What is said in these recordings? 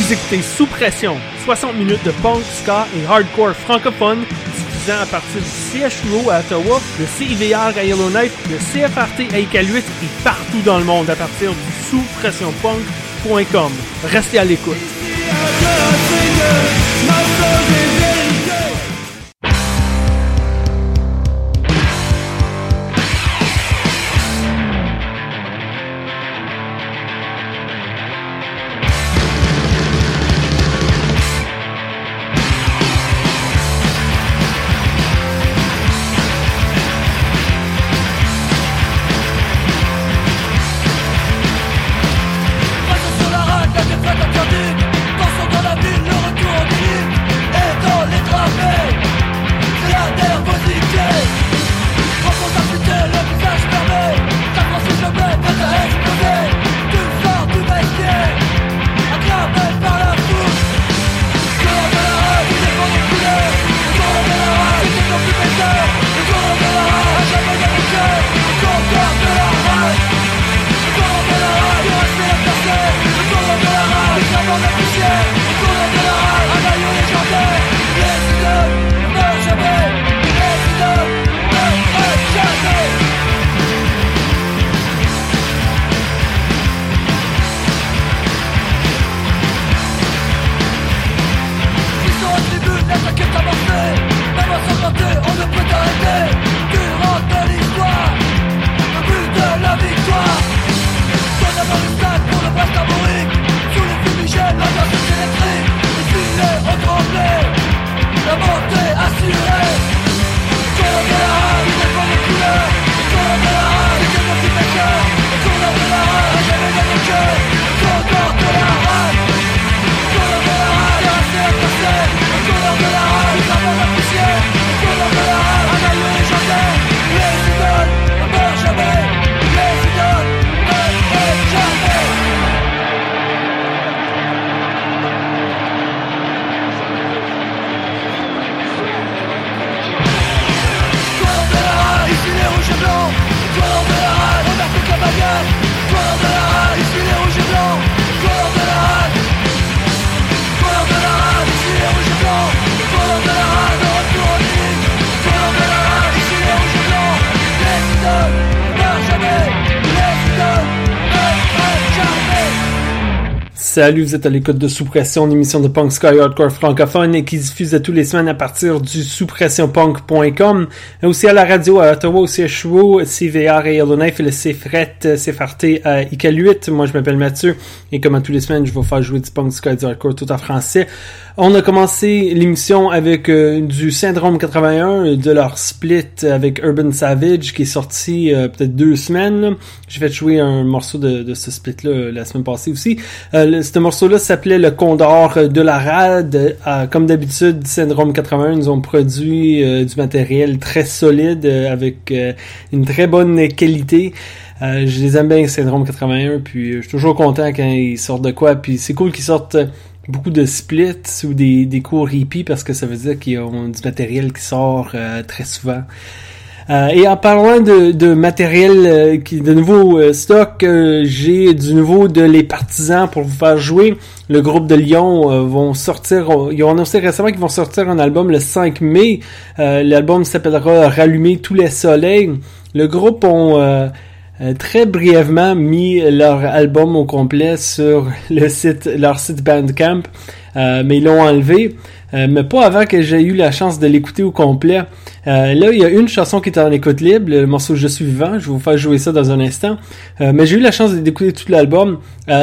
Vous écoutez Sous Pression, 60 minutes de punk, ska et hardcore francophone, diffusant à partir du CHUO à Ottawa, le CIVR à Yellowknife, le CFRT à Iqaluit et partout dans le monde à partir du souspressionpunk.com. Restez à l'écoute. Salut, vous êtes à l'écoute de Sous Pression, une émission de punk ska et hardcore francophone et qui diffuse à tous les semaines à partir du souspressionpunk.com. Aussi à la radio à Ottawa, au CHUO, CVR à Yellowknife et le CFRT à Iqaluit. Moi, je m'appelle Mathieu et comme à tous les semaines, je vais faire jouer du punk ska et du hardcore tout en français. On a commencé l'émission avec du Syndrome 81, de leur split avec Urban Savage qui est sorti peut-être 2 semaines. J'ai fait jouer un morceau de ce split-là la semaine passée aussi. Ce morceau-là s'appelait Le Condor de la Rade. Comme d'habitude, Syndrome 81 nous ont produit du matériel très solide avec une très bonne qualité. Je les aime bien, Syndrome 81, puis je suis toujours content quand ils sortent de quoi. Puis c'est cool qu'ils sortent beaucoup de splits ou des cours EP parce que ça veut dire qu'ils ont du matériel qui sort très souvent. Et en parlant de matériel, de nouveau stock, j'ai du nouveau de Les Partisans pour vous faire jouer. Le groupe de Lyon vont sortir, ils ont annoncé récemment qu'ils vont sortir un album le 5 mai. L'album s'appellera Rallumer tous les soleils. Le groupe ont très brièvement mis leur album au complet sur leur site Bandcamp, mais ils l'ont enlevé. Mais pas avant que j'ai eu la chance de l'écouter au complet. Là, il y a une chanson qui est en écoute libre, le morceau Je suis vivant, je vais vous faire jouer ça dans un instant. Mais j'ai eu la chance d'écouter tout l'album,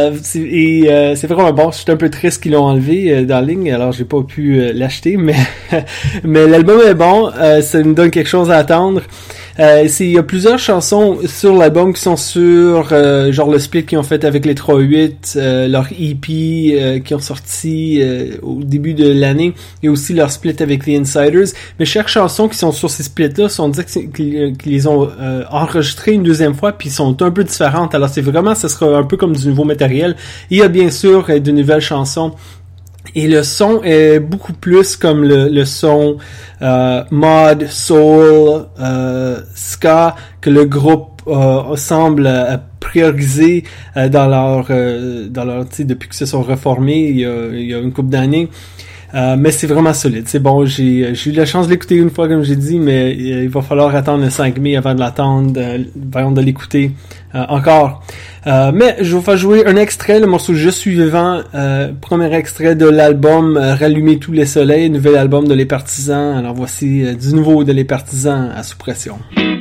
c'est vraiment bon. J'étais un peu triste qu'ils l'ont enlevé dans la ligne, alors j'ai pas pu l'acheter, mais l'album est bon, ça me donne quelque chose à attendre. Il y a plusieurs chansons sur l'album qui sont sur genre le split qu'ils ont fait avec les 3-8, leur EP qui ont sorti au début de l'année, et aussi leur split avec les Insiders. Mais chaque chanson qui sont sur ces splits-là sont dit qu'ils les ont enregistrés une deuxième fois, puis sont un peu différentes. Alors c'est vraiment, ça sera un peu comme du nouveau matériel. Il y a bien sûr de nouvelles chansons Et le son est beaucoup plus comme le son mod, soul, ska que le groupe semble prioriser dans leur depuis qu'ils se sont reformés il y a une couple d'années. Mais c'est vraiment solide. C'est bon, j'ai eu la chance de l'écouter une fois, comme j'ai dit, mais il va falloir attendre le 5 mai avant de l'attendre, avant de l'écouter encore. Mais je vais vous faire jouer un extrait, le morceau Je suis vivant, premier extrait de l'album Rallumer tous les soleils, nouvel album de Les Partisans. Alors voici du nouveau de Les Partisans à Sous Pression.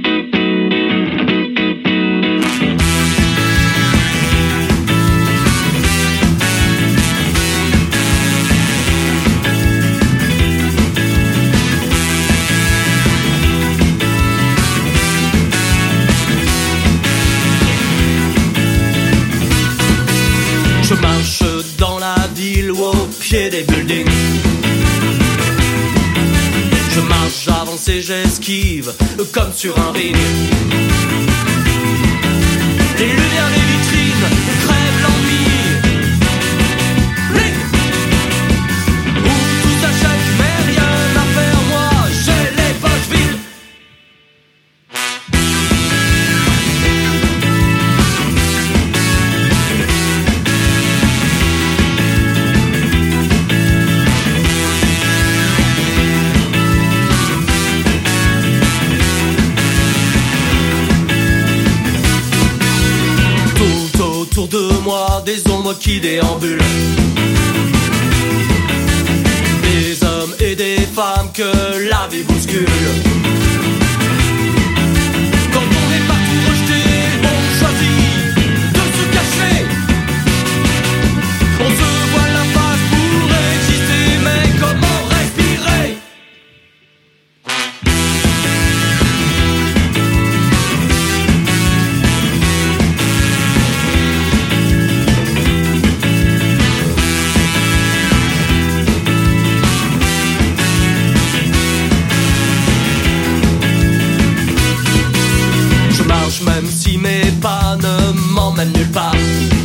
Je marche dans la ville ou au pied des buildings. Je marche, j'avance et j'esquive comme sur un ring. Les lumières des vitrines crèvent l'ennui. Ring! Où tout s'achète mais rien à faire, moi j'ai les poches vides. Autour de moi, des ombres qui déambulent. Des hommes et des femmes que la vie bouscule. Quand on est partout rejeté, on choisit de se cacher. On se voit la face pour exister, mais comment respirer? Même si mes pas ne m'emmènent nulle part.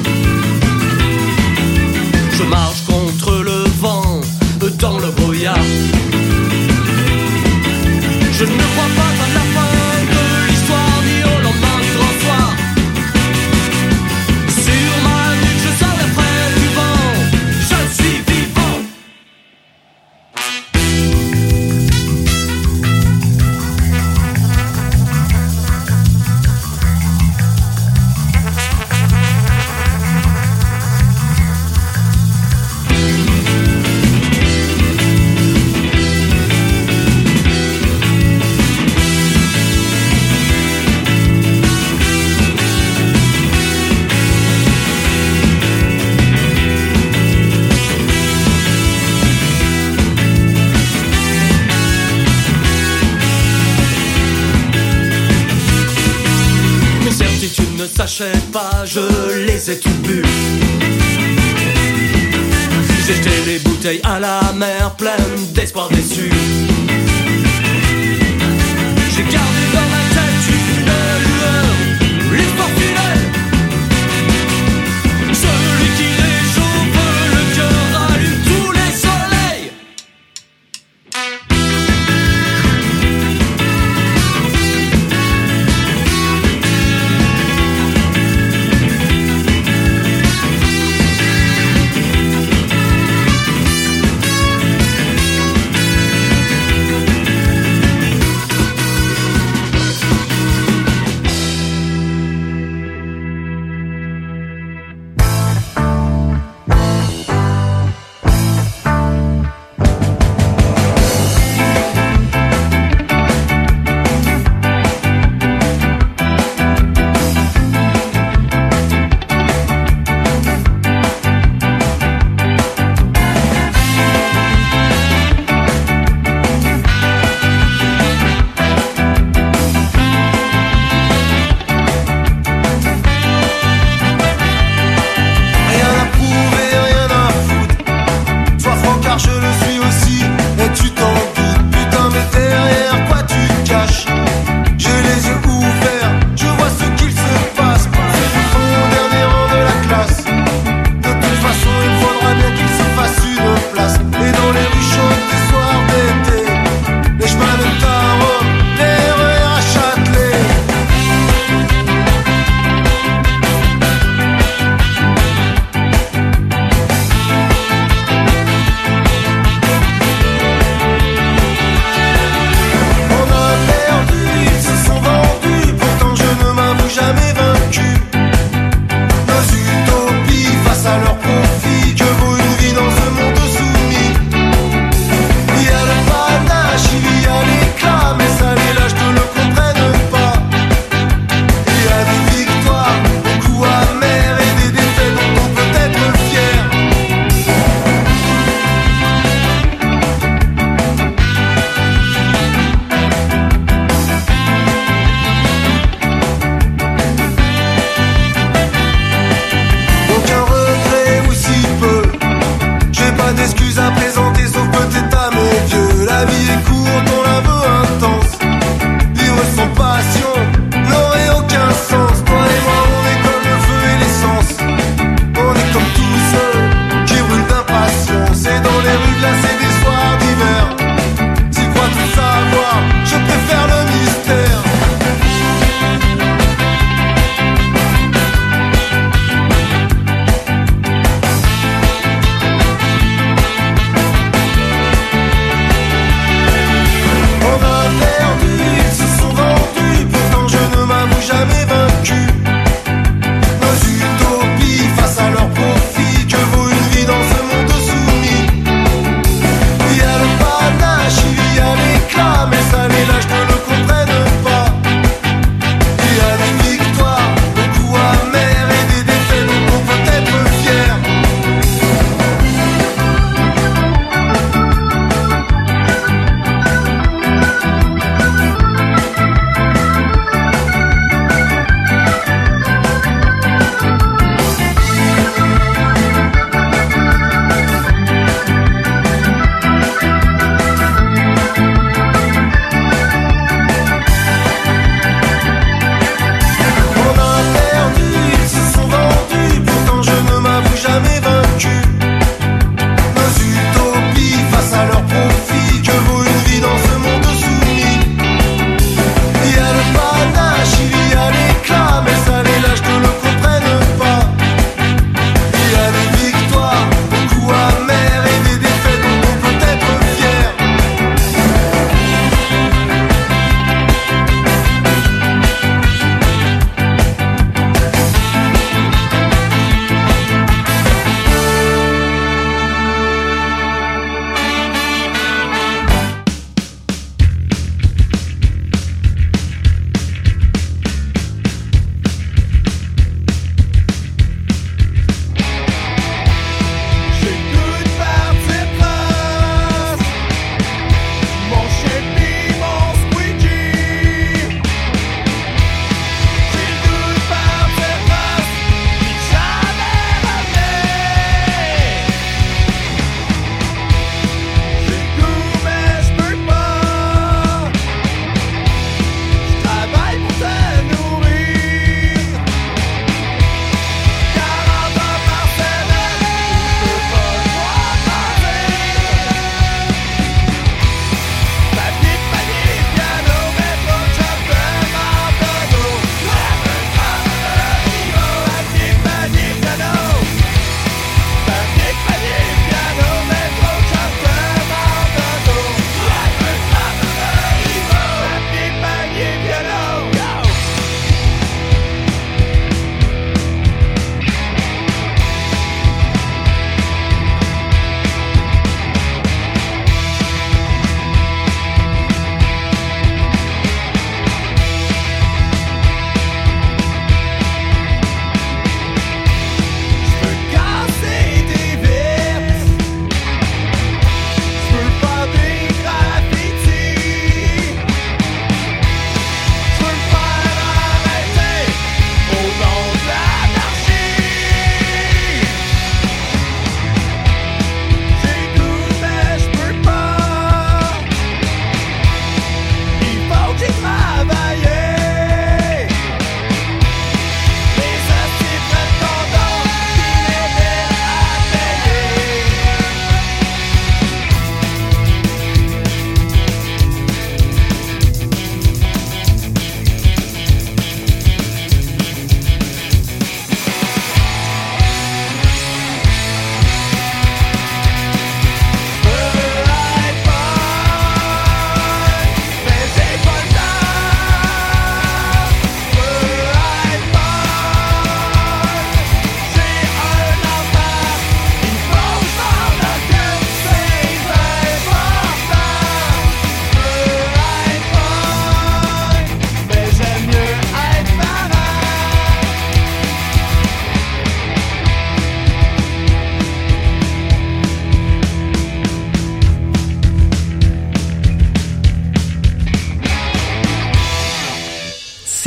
Je marche contre le vent dans le brouillard. Je ne crois pas à la fin de l'histoire ni au lendemain du grand soir. Sur ma nuque je sens les frères du vent. Je suis vivant. S'achète pas, je les ai toutes bues. J'ai jeté les bouteilles à la mer, pleine d'espoir déçu. J'ai gardé dans ma tête une lueur, l'espoir fidèle. Celui qui réchauffe le cœur, allume tous les soleils.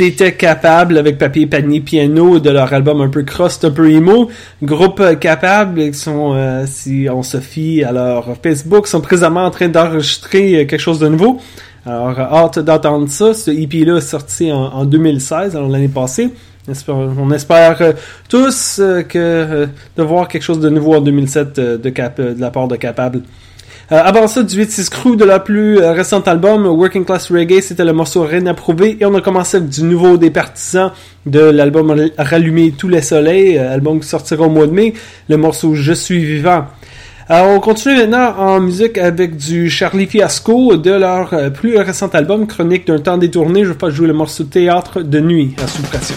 C'était Capable avec Papier Panier Piano de leur album un peu crust, un peu emo. Groupe Capable, ils sont, si on se fie à leur Facebook, sont présentement en train d'enregistrer quelque chose de nouveau. Alors, hâte d'entendre ça. Ce EP-là est sorti en 2016, alors l'année passée. On espère tous de voir quelque chose de nouveau en 2007 de la part de Capable. Avant ça, du 8-6 Crew de leur plus récent album, Working Class Reggae, c'était le morceau Rien à prouver. Et on a commencé avec du nouveau des Partisans de l'album Rallumer tous les soleils, album qui sortira au mois de mai, le morceau Je suis vivant. Alors, on continue maintenant en musique avec du Charlie Fiasco de leur plus récent album, Chronique d'un temps détourné. Je vais pas jouer le morceau Théâtre de nuit à Sous Pression.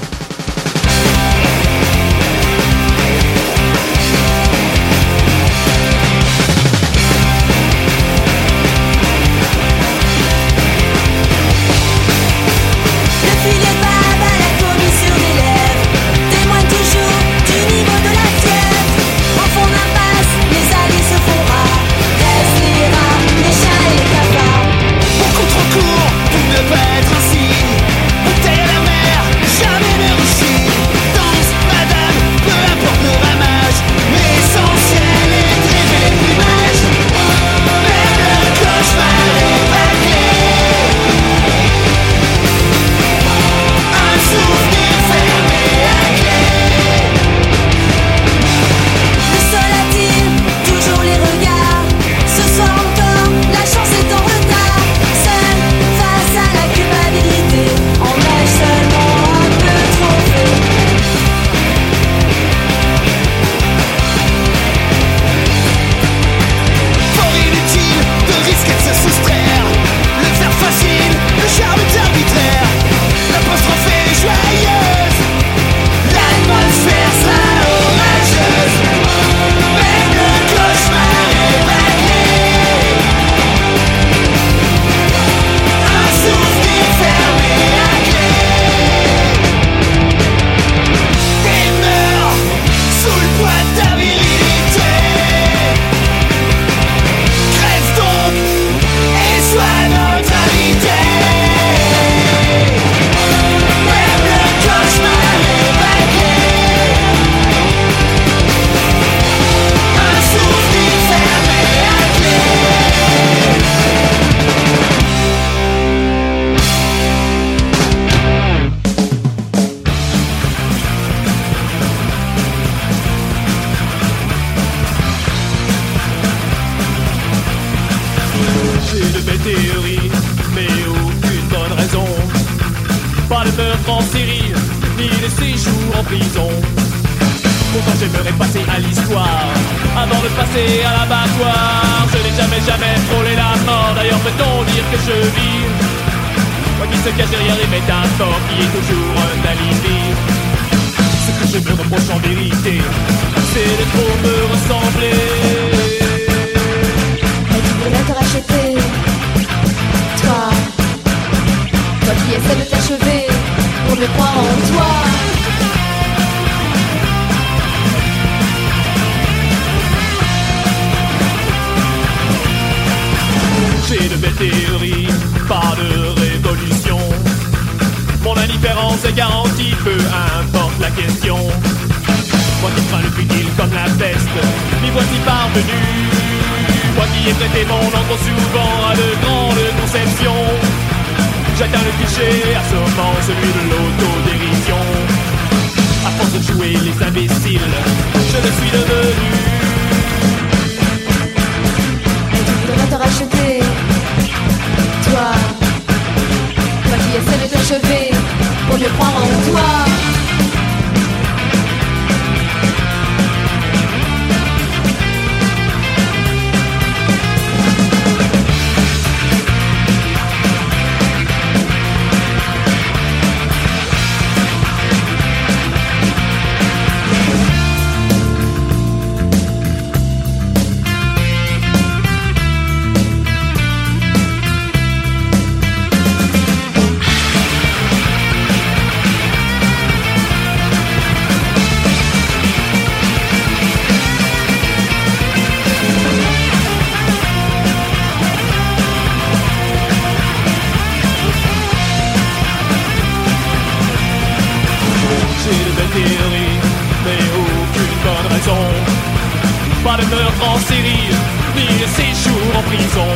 pas de meurtre en série, ni de séjour en prison.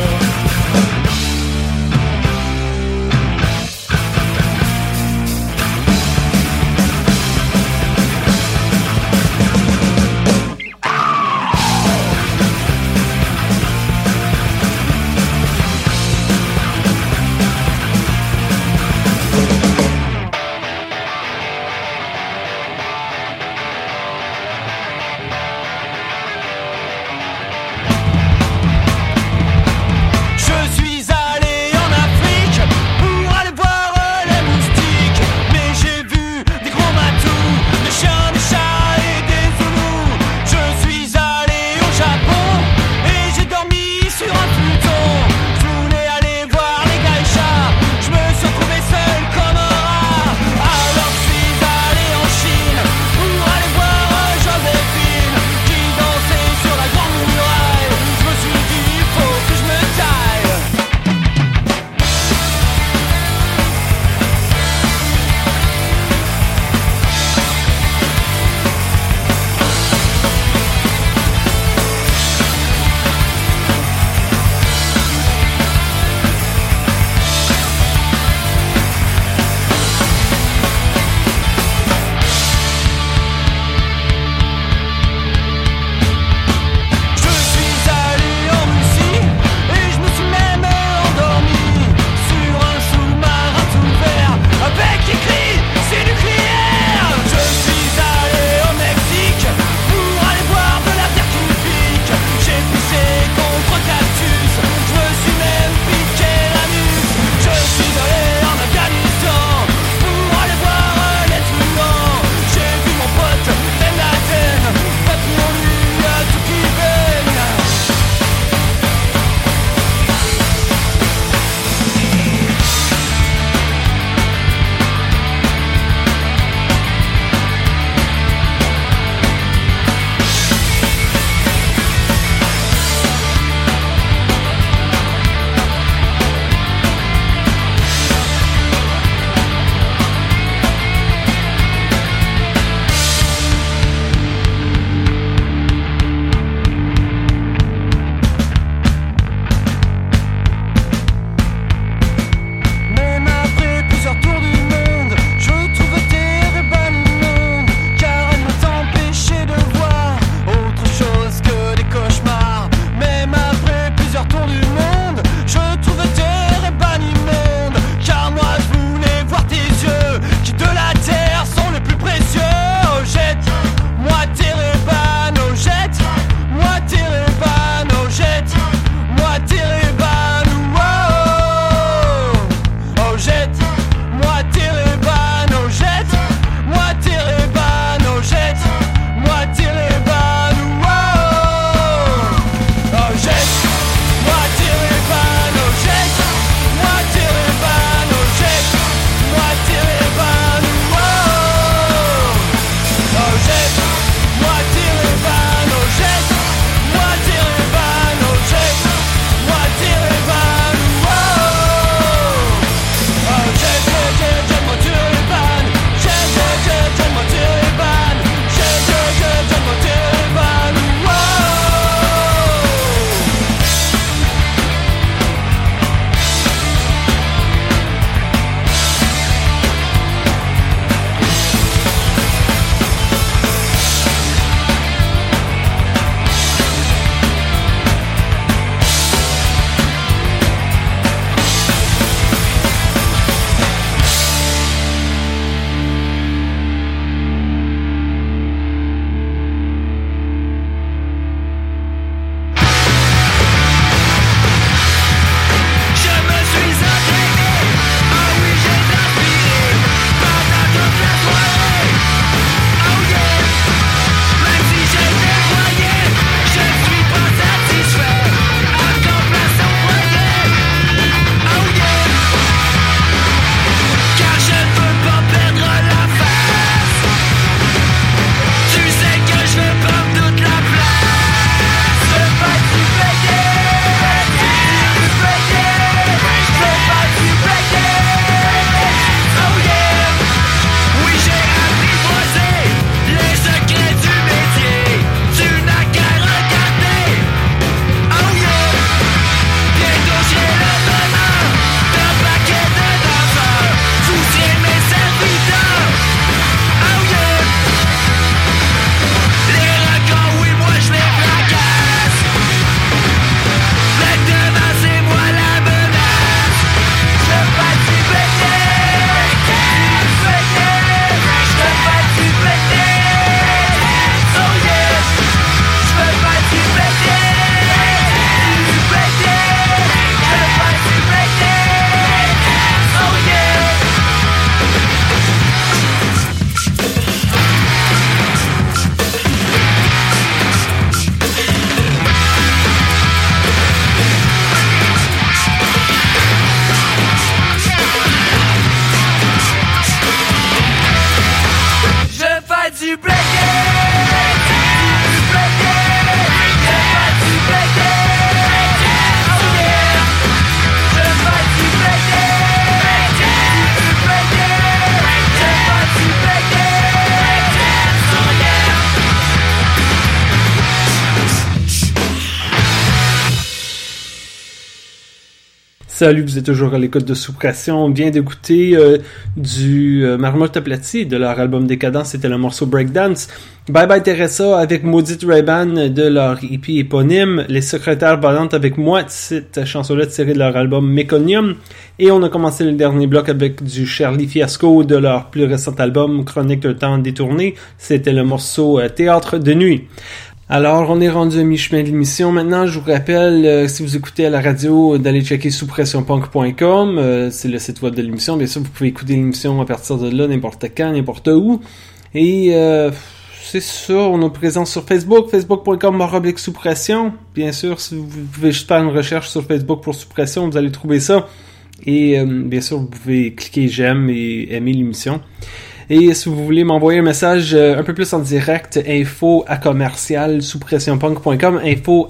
Salut, vous êtes toujours à l'écoute de Sous Pression. On vient d'écouter du Marmotte aplati de leur album Décadence, c'était le morceau Breakdance. Bye Bye Teresa avec Maudite Ray-Ban de leur EP éponyme. Les Secrétaires Volantes avec moi, cette chanson-là tirée de leur album Meconium. Et on a commencé le dernier bloc avec du Charlie Fiasco de leur plus récent album Chronique d'un temps détourné. C'était le morceau Théâtre de nuit. Alors, on est rendu à mi-chemin de l'émission. Maintenant, je vous rappelle, si vous écoutez à la radio, d'aller checker souspressionpunk.com. C'est le site web de l'émission. Bien sûr, vous pouvez écouter l'émission à partir de là, n'importe quand, n'importe où. Et c'est ça, on est présent sur Facebook, facebook.com/souspression. Bien sûr, si vous pouvez juste faire une recherche sur Facebook pour Souspression, vous allez trouver ça. Et bien sûr, vous pouvez cliquer j'aime et aimer l'émission. Et si vous voulez m'envoyer un message un peu plus en direct, info@souspressionpunk.com,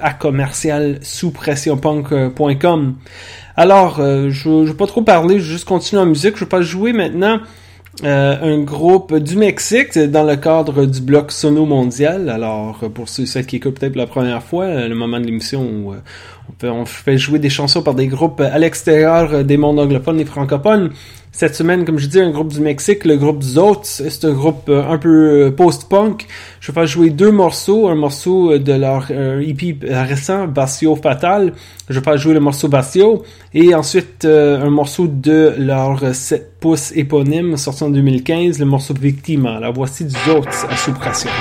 info@souspressionpunk.com. Alors, je vais pas trop parler, je vais juste continuer en musique. Je vais pas jouer maintenant un groupe du Mexique dans le cadre du bloc Sono Mondial. Alors, pour ceux qui écoutent peut-être pour la première fois, le moment de l'émission où on fait jouer des chansons par des groupes à l'extérieur des mondes anglophones et francophones. Cette semaine, comme je dis, un groupe du Mexique, le groupe Zots, c'est un groupe un peu post-punk. Je vais faire jouer deux morceaux, un morceau de leur EP récent, Bastio Fatal. Je vais faire jouer le morceau Bastio, et ensuite un morceau de leur 7 pouces éponyme, sorti en 2015, le morceau Victima. Alors voici du Zots à Sous Pression.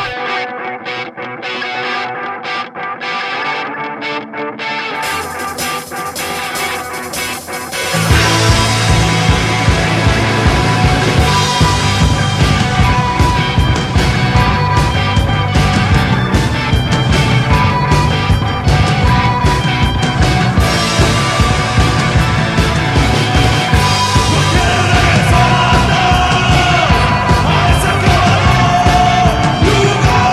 Lugar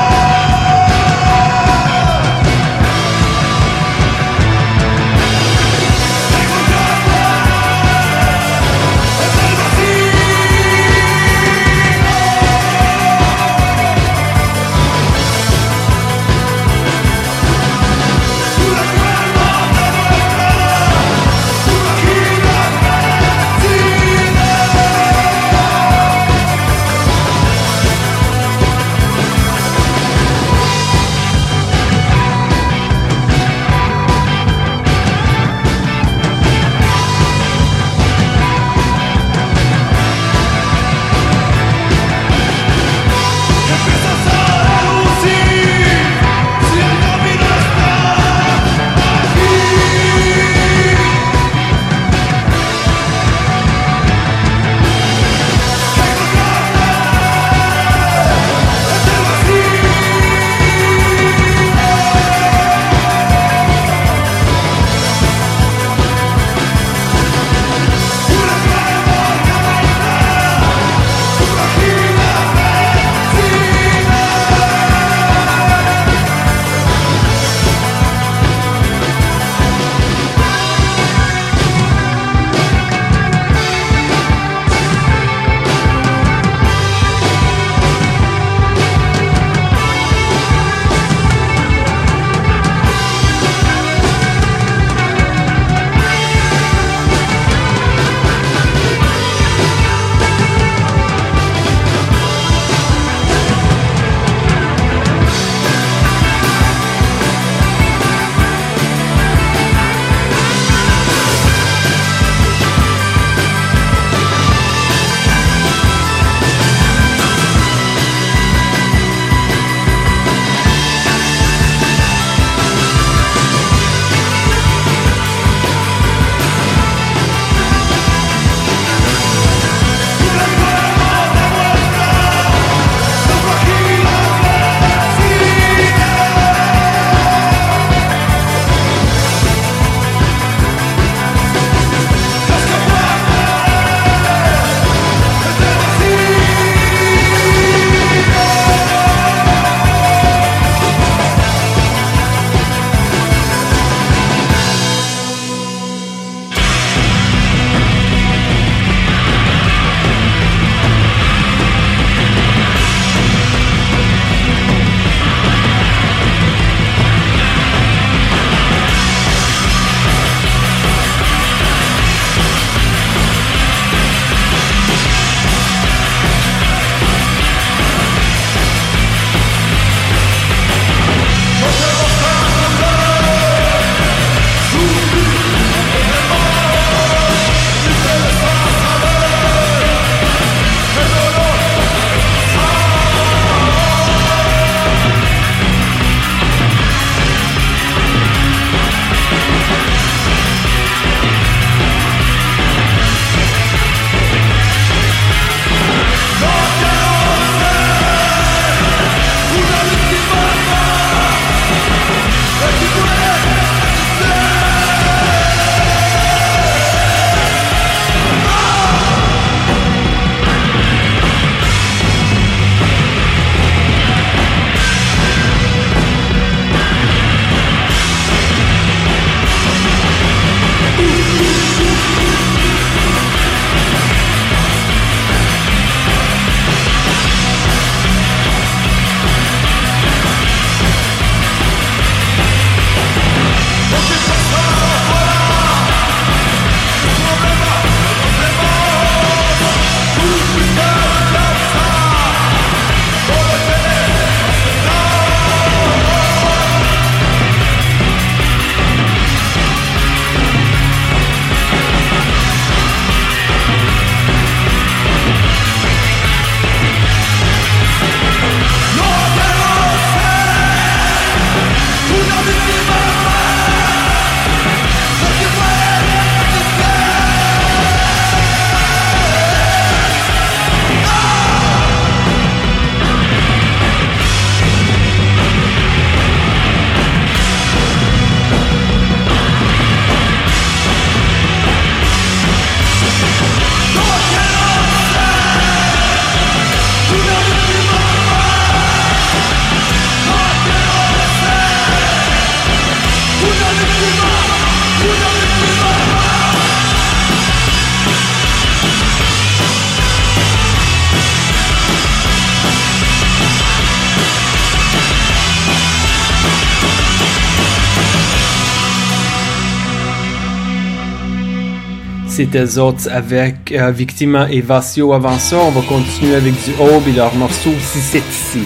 C'était Zots avec Victima et Vasio. Avant ça, on va continuer avec du Aube et leur morceau Si c'est ici.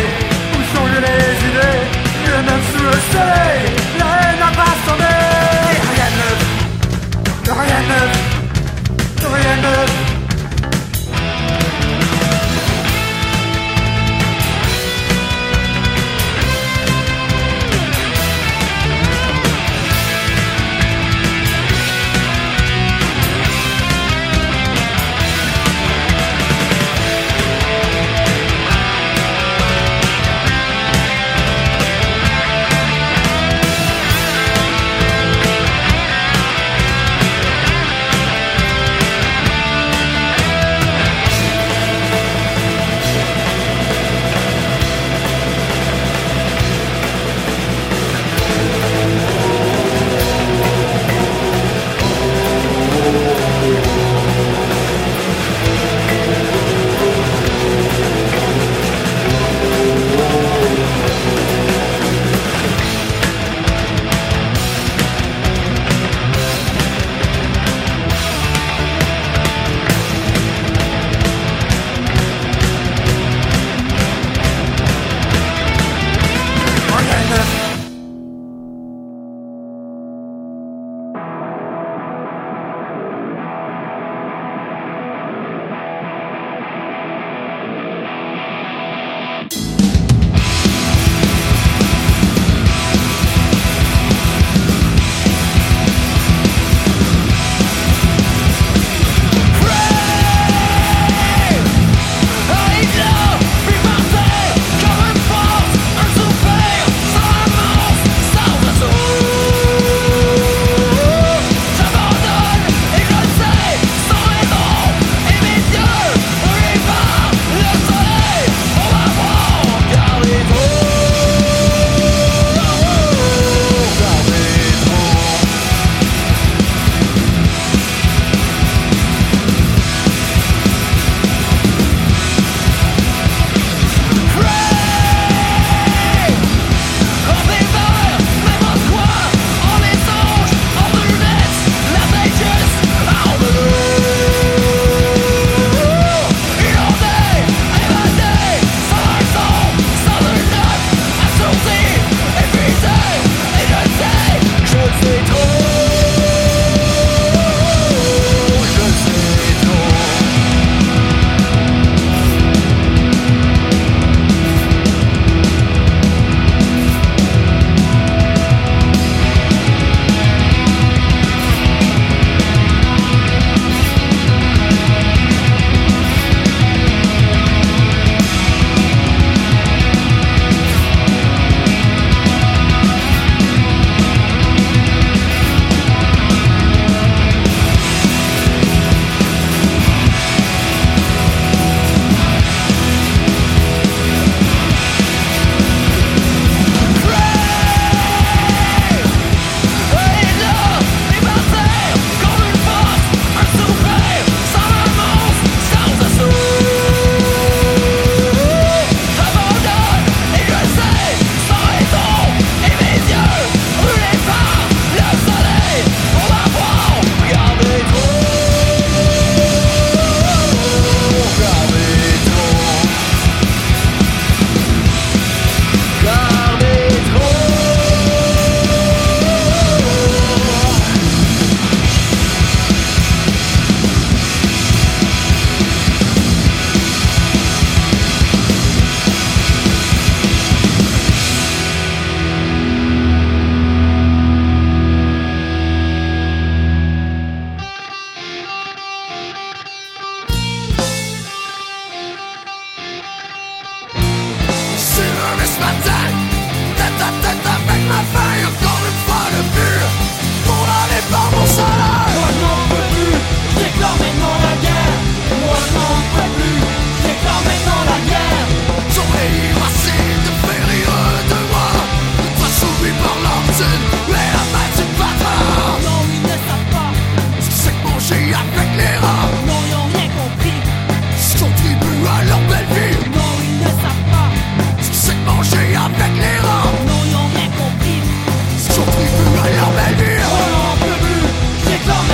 Sous le soleil, la haine n'a pas sommeil. m'attaque, tête à tête avec ma faille. Encore une fois le but, condamné par mon salaire. Moi je n'en peux plus, je déclare maintenant la guerre. Moi je n'en peux plus, je déclare maintenant la guerre. J'aurais racine de faire rire de moi, de pas soumis par l'ordine, mais la main c'est pas grave. Non, ils ne savent pas Ce que c'est que manger avec les rats. Non, ils n'ont rien compris. Ce qui contribue à leur belle vie. Non, ils ne savent pas Ce que c'est que manger avec les rats. Non, ils n'ont rien compris. Ce qui contribue à leur belle vie. On n'en peut plus, je déclare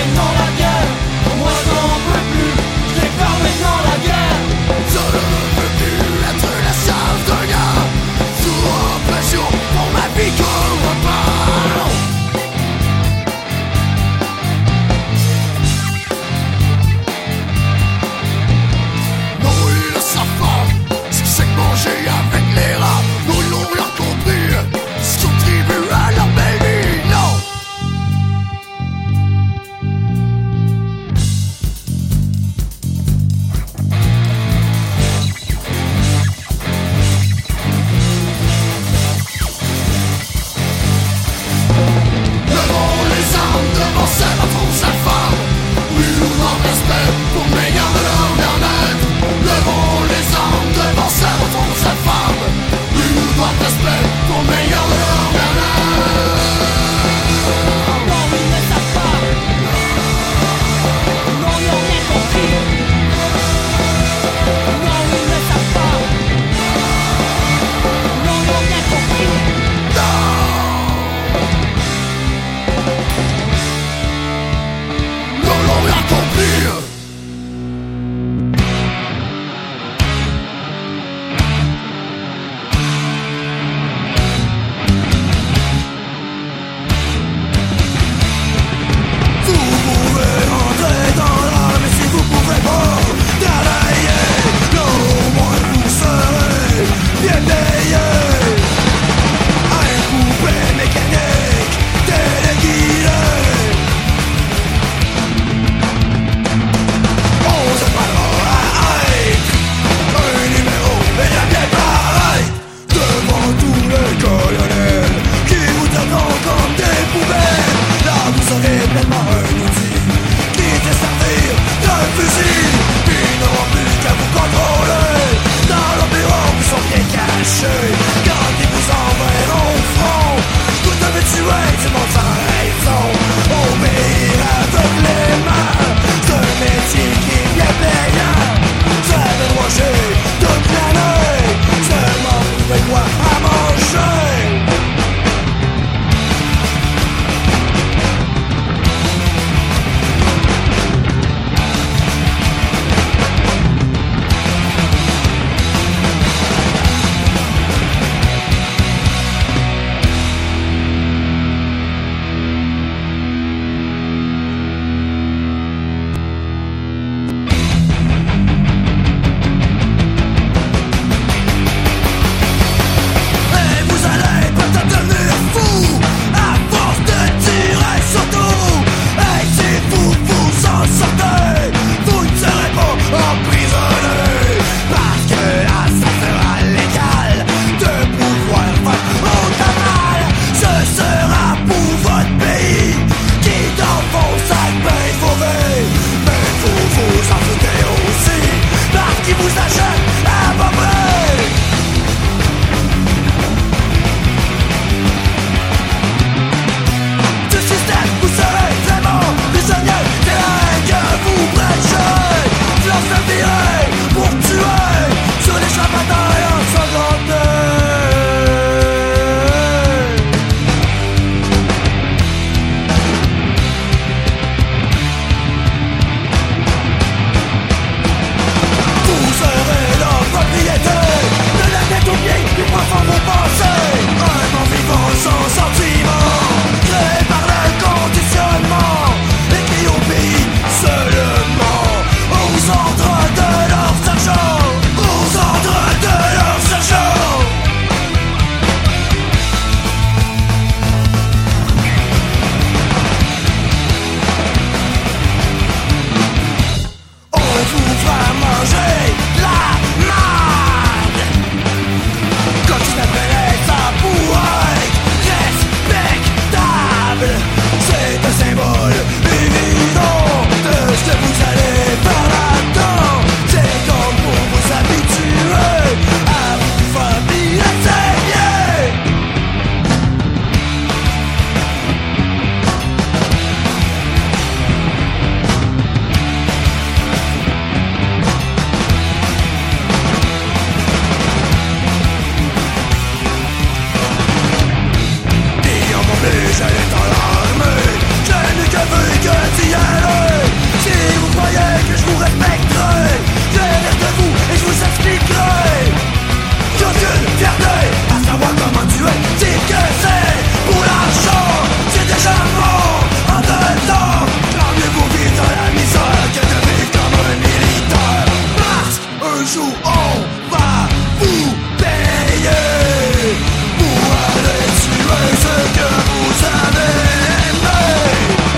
jour on va vous payer pour aller tuer ce que vous avez aimé.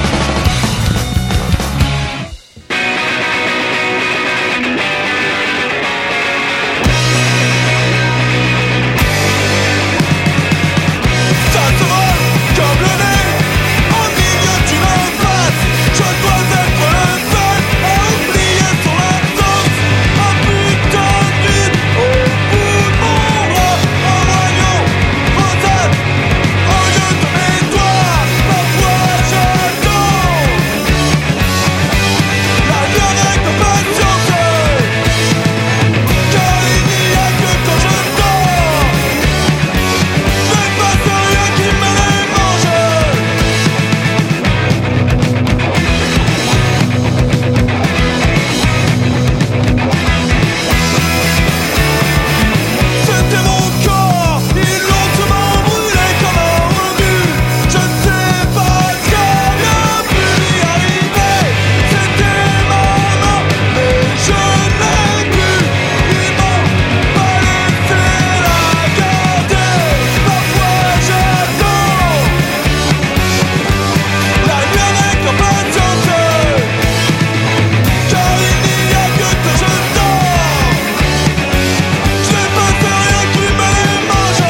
Ça sera comme le nez au milieu d'une impasse. Je dois être le seul à oublier son absence. Un putain de vide au bout de mon bras. Un royaume rosade au lieu de mes doigts. Parfois j'attends la lueur avec impatience, car il n'y a que quand je dors. Je ne passe rien qui me démange. C'était mon corps, ils l'ont souvent brûlé comme un obus. Je ne sais pas ce qui a bien pu y arriver. C'était ma main, mais je ne l'ai plus. Ils m'ont pas laissé la garder. Parfois j'attends la nuit avec impatience, car il n'y a que quand je dors. Je ne passe rien qui me démange.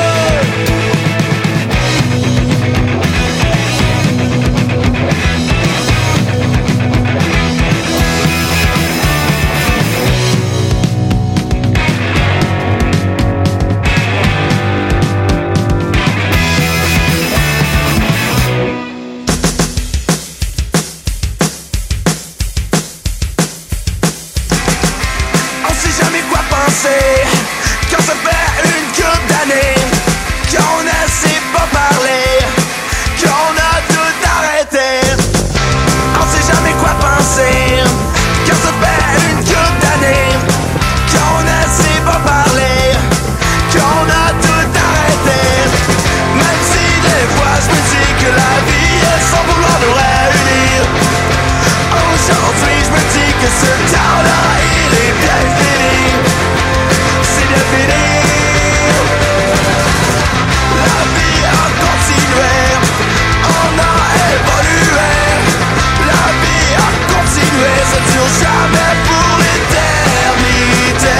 On sait jamais quoi penser quand ça fait une couple d'années qu'on ne sait pas parler, qu'on a tout arrêté. On sait jamais quoi penser quand ça fait une couple d'années qu'on ne sait pas parler, qu'on a tout arrêté. Même si des fois je me dis que la vie est sans vouloir nous réunir, aujourd'hui je me dis que ce temps-là il est bien fini. C'est bien fini. La vie a continué, on a évolué. La vie a continué, ça dure jamais pour l'éternité.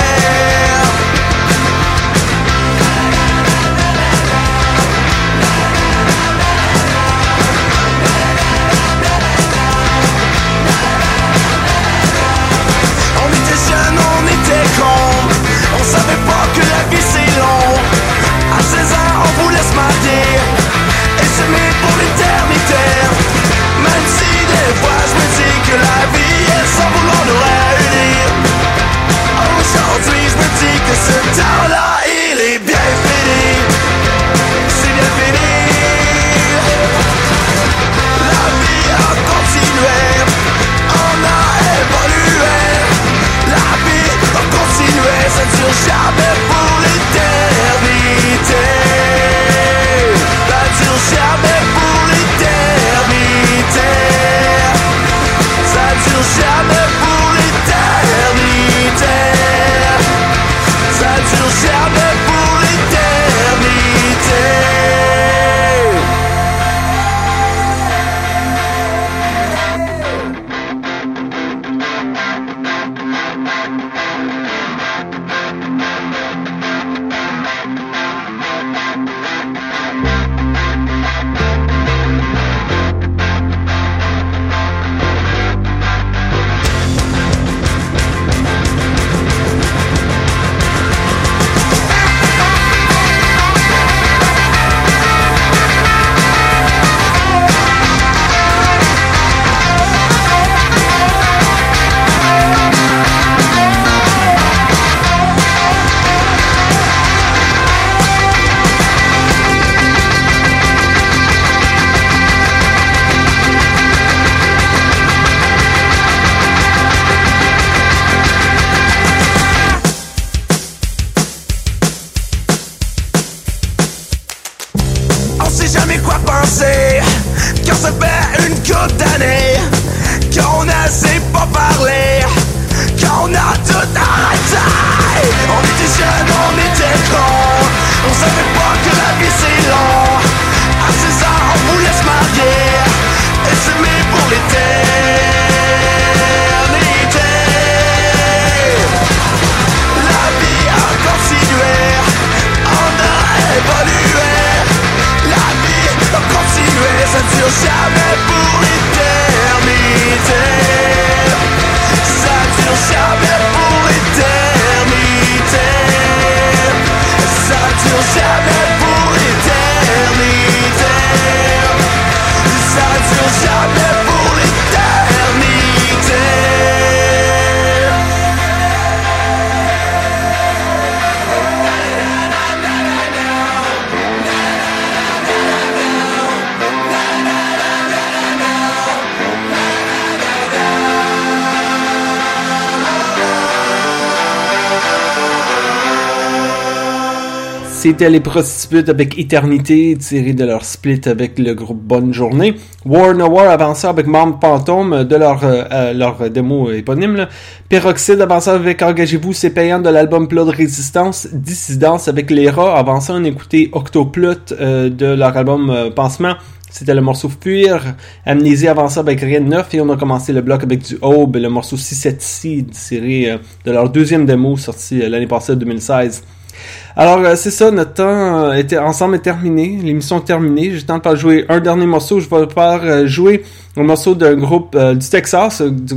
On était jeunes, on était cons, on savait pas que la vie c'est long. À 16 ans on voulait se marier et s'aimer pour l'éternité. Même si des fois je me dis que la vie est sans vouloir nous réunir, aujourd'hui je me dis que ce temps-là il est bien fini. C'est bien fini. La vie a continué, on a évolué. La vie a continué, ça dure jamais pour l'éternité. Ça dure jamais pour l'éternité. Ça dure jamais pour l'éternité. Ça dure jamais pour l'éternité. C'était les Prostitutes avec Éternité, tiré de leur split avec le groupe Bonne Journée. War No War avant ça avec Membre Fantôme de leur démo éponyme. Là. Peroxide avant ça avec Engagez-vous, c'est payant de l'album Plat de Résistance. Dissidence avec Les Rats. Avant ça, on écoutait Octoplut de leur album Pansement. C'était le morceau Fuir. Amnésie avant ça avec Rien de Neuf. Et on a commencé le bloc avec du Aube, le morceau 676 tiré de leur deuxième démo sorti l'année passée, 2016. Alors, c'est ça, notre temps ensemble est terminé. L'émission est terminée. J'ai le temps de pas jouer un dernier morceau. Je vais faire jouer un morceau d'un groupe du Texas, le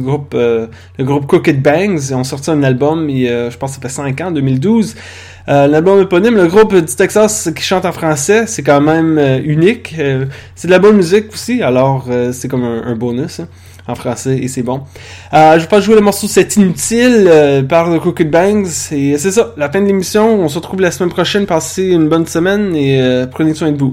groupe Crooked Bangs. Ils ont sorti un album, je pense que ça fait 5 ans, 2012. L'album éponyme, le groupe du Texas qui chante en français, c'est quand même unique. C'est de la bonne musique aussi, alors c'est comme un bonus. Hein. En français, et c'est bon. Je vais pas jouer le morceau C'est Inutile par The Crooked Bangs, et c'est ça, la fin de l'émission. On se retrouve la semaine prochaine. Passez une bonne semaine et prenez soin de vous.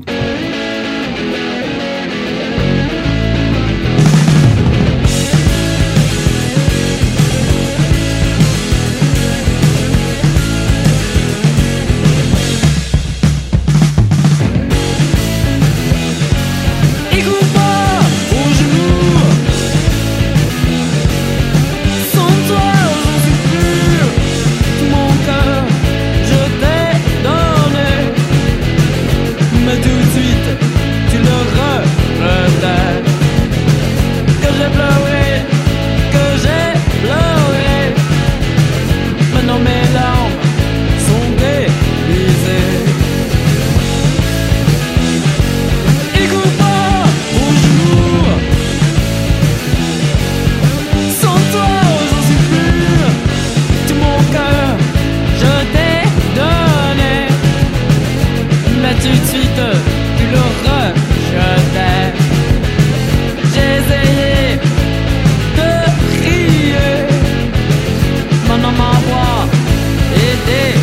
Mon homme en bois était